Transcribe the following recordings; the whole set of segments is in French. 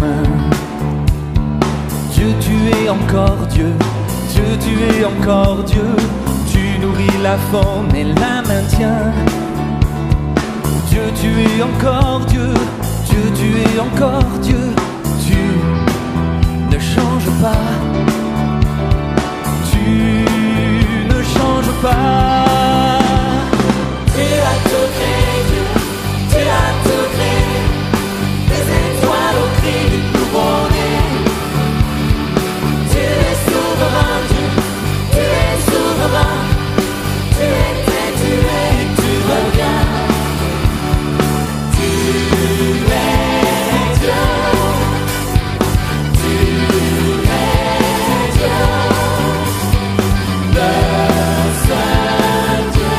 fin. Dieu, tu es encore Dieu. Dieu, tu es encore Dieu. Tu nourris la faune et la maintiens. Dieu, tu es encore Dieu. Dieu, tu es encore Dieu. Tu ne changes pas. Tu ne changes pas. Tu as tout créé, Dieu. Tu as tout créé. Des étoiles au cri du nouveau-né. Tu es souverain, Dieu. Tu es souverain. Tu étais, tu es, tu reviens. Tu es Dieu. Tu es Dieu. Le seul Dieu.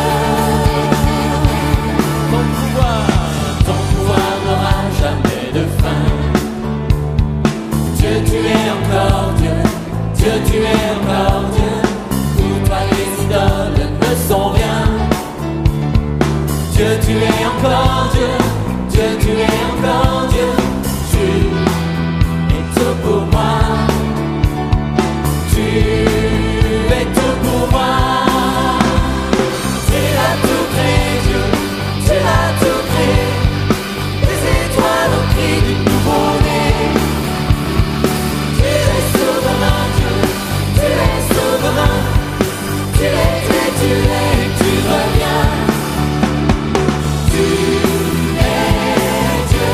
Ton pouvoir n'aura jamais de fin. Dieu, tu es encore Dieu. Dieu, tu es encore Dieu. Pour toi les idoles ne sont rien. Dieu, tu es encore Dieu. Dieu, tu es encore Dieu. Tu es tout pour moi. Tu es tout pour moi. Tu as tout créé, Dieu. Tu as tout créé. Des étoiles au cri du nouveau-né. Tu es souverain, Dieu. Tu es souverain. Tu étais, tu es, tu reviens. Tu es Dieu.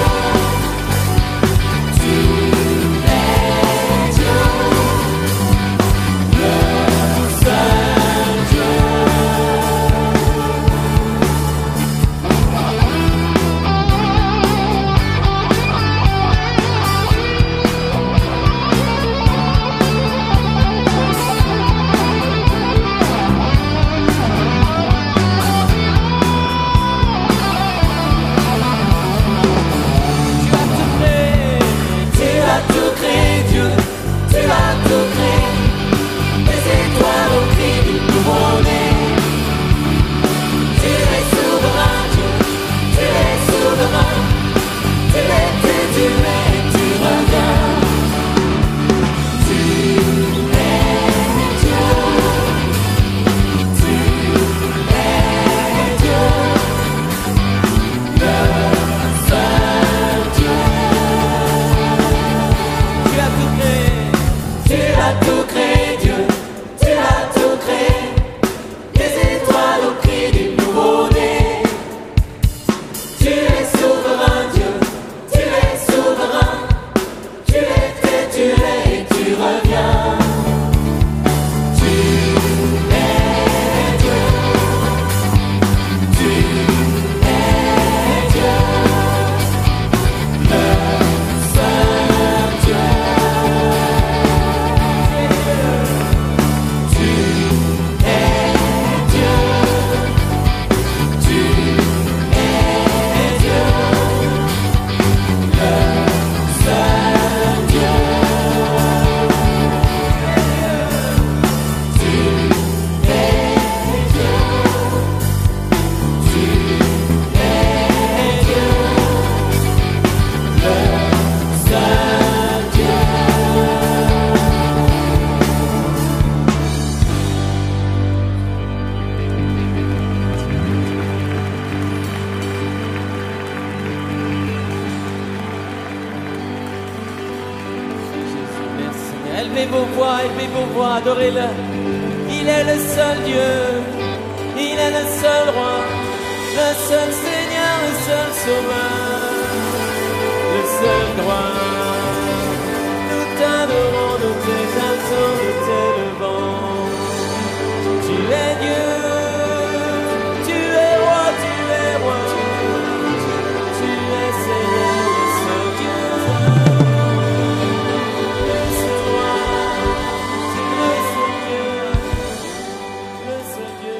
Tu es Dieu. Le seul Dieu. Tu as tout créé, Dieu. Tu as tout créé. Des étoiles au cri du nouveau-né. Tu es souverain, Dieu. Tu es souverain. Tu étais, tu es, tu reviens. Tu es Dieu. Tu es Dieu. Le seul Dieu. Tu as tout créé. Tu as tout créé, Dieu. Tu as tout créé. Des étoiles au cri du nouveau-né. Tu es souverain, Dieu. Tu es souverain. Tu étais, tu es, tu reviens. Tu es Dieu. Tu es Dieu. Le seul Dieu. Tu es Dieu. Tu es Dieu. Le seul Dieu. Tu es Dieu. Tu es Dieu. Le seul Dieu. Merci Seigneur. Élevez vos voix, adorez-le. Il est le seul Dieu, il est le seul roi, le seul Seigneur, le seul sauveur, le seul droit. Nous t'adorons, nous t'exaltons, nous t'élevons. Tu es Dieu, tu es roi, tu es roi. Tu es Seigneur, le seul Dieu. Le seul roi, le seul Dieu, le seul Dieu.